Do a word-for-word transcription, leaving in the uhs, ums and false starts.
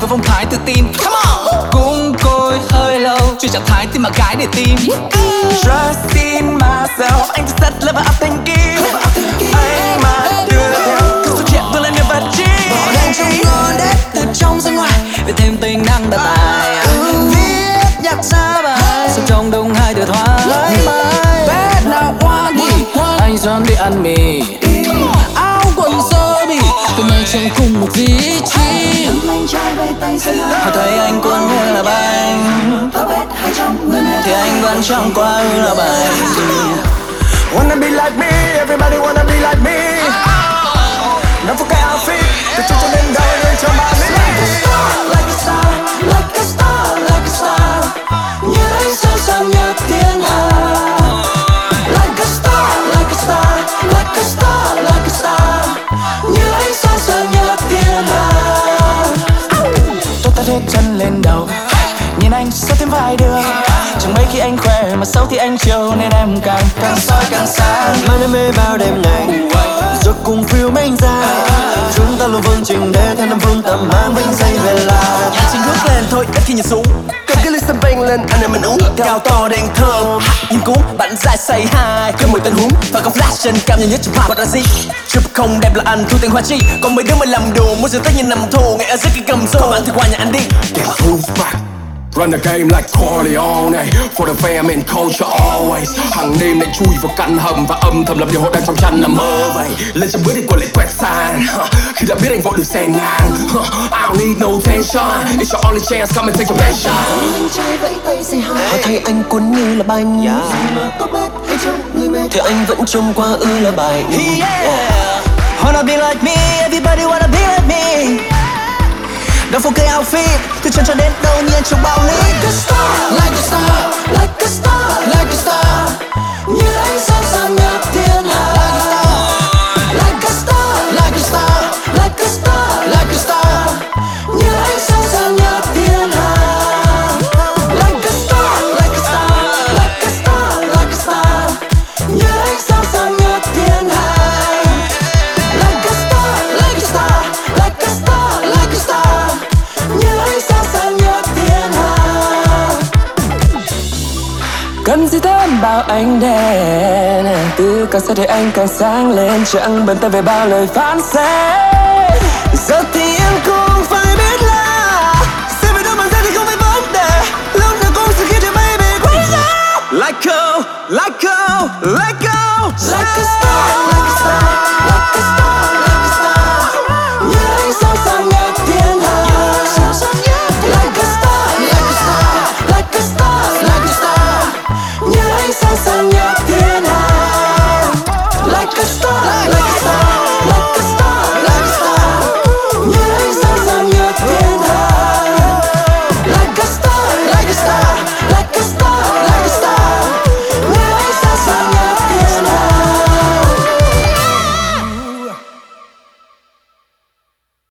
với phong thái tự tin. Cũng côi hơi lâu chưa trạng thái tim mà gái để tim. Trust in myself, anh thật rất là và ấp thành kim. Anh mà đưa theo cứ xuất hiện tôi là niềm vật chi. Bỏ đang trong ngon đấy từ trong ra ngoài về thêm tính năng đa tài. Viết nhạc ra bài sống trong đông hai từ thoại. Bad now one đi anh dám đi ăn mì. Áo quần sơ mi tụi mình chẳng cùng một vị trí. Họ thấy anh cuốn như là bánh thì anh vẫn trong quá ư là bài. Wanna be like me, everybody wanna be like me. Nắm phục cái outfit từ chân cho đến đầu lên cho bà mỹ. Like a star, like a star, like a star. Như ánh sao sáng nhất thiên hà. Like a star, like a star, like a star, like a star. Như ánh sao sáng nhất thiên hà. Tôi ta hết chân lên đầu nhìn anh sao thêm vài đường. Chẳng mấy khi anh khỏe mà xấu thì anh chiều nên em càng càng soi càng sáng. Mai đam mê bao đêm này rồi cùng phiêu mình ra. Chúng ta luôn vương trình để theo năm phương tầm mang vinh danh về là. Hành trình bước lên thôi ít khi nhìn xuống. Cầm cái ly champagne lên anh em mình uống. Cao to đèn thơm nhìn cuốn bạn dài say hi. Cứ mùi tên húm và có flash trên cam nhiều nhất trong pop. Còn là gì chụp không đẹp là anh thu tiền hoa chi. Còn mấy đứa mới làm đồ muốn sự tất nhiên nằm thù. Ngày ở dưới cái cầm xô không ăn thì qua nhà anh đi. Get moved back. Run the game like Corleone for the fam and culture always. Hàng đêm lại chui vào căn hầm và âm thầm lập điều họ đang trong chăn nằm mơ vậy. Lên trăm bước đi qua lại quẹt sàn khi đã biết anh vội được xen ngang. I don't need no tension, it's your only chance, come and take your passion. Họ thấy anh cuốn như là bánh thì anh vẫn trông qua ư là bài. Yeah. Wanna be like me, everybody wanna be like me. Đâu phục cái outfit từ chân cho đến đầu nhiên trong bao lý. Like a star, like a star, like a star, like a star. Như ánh sao sáng nhất thiên hà. Like a star, like a star, like a star, like a star. Như ánh sao sáng nhất thiên hà. Like a star, like a star, like a star, like a star. Như ánh sao sáng nhất thiên hà. Like a star, like a star, like a star, like a star. Như ánh sao sáng nhất thiên hà. Cần gì thêm bao ánh đèn từ càng xa thì anh càng sáng lên. Chẳng bận tâm về bao lời phán xét. Giờ thì em cũng phải biết là sẽ phải đối mặt ra thì không phải vấn đề. Lúc nào cũng sẽ khiến cho baby crazy. Let go, let go, let go. Like a star, like a star, like a star, like a star. Như ánh sao sáng nhất thiên hà. Like a star, like a star, like a star, like a star. Như ánh sao sáng nhất thiên hà. Like a star, like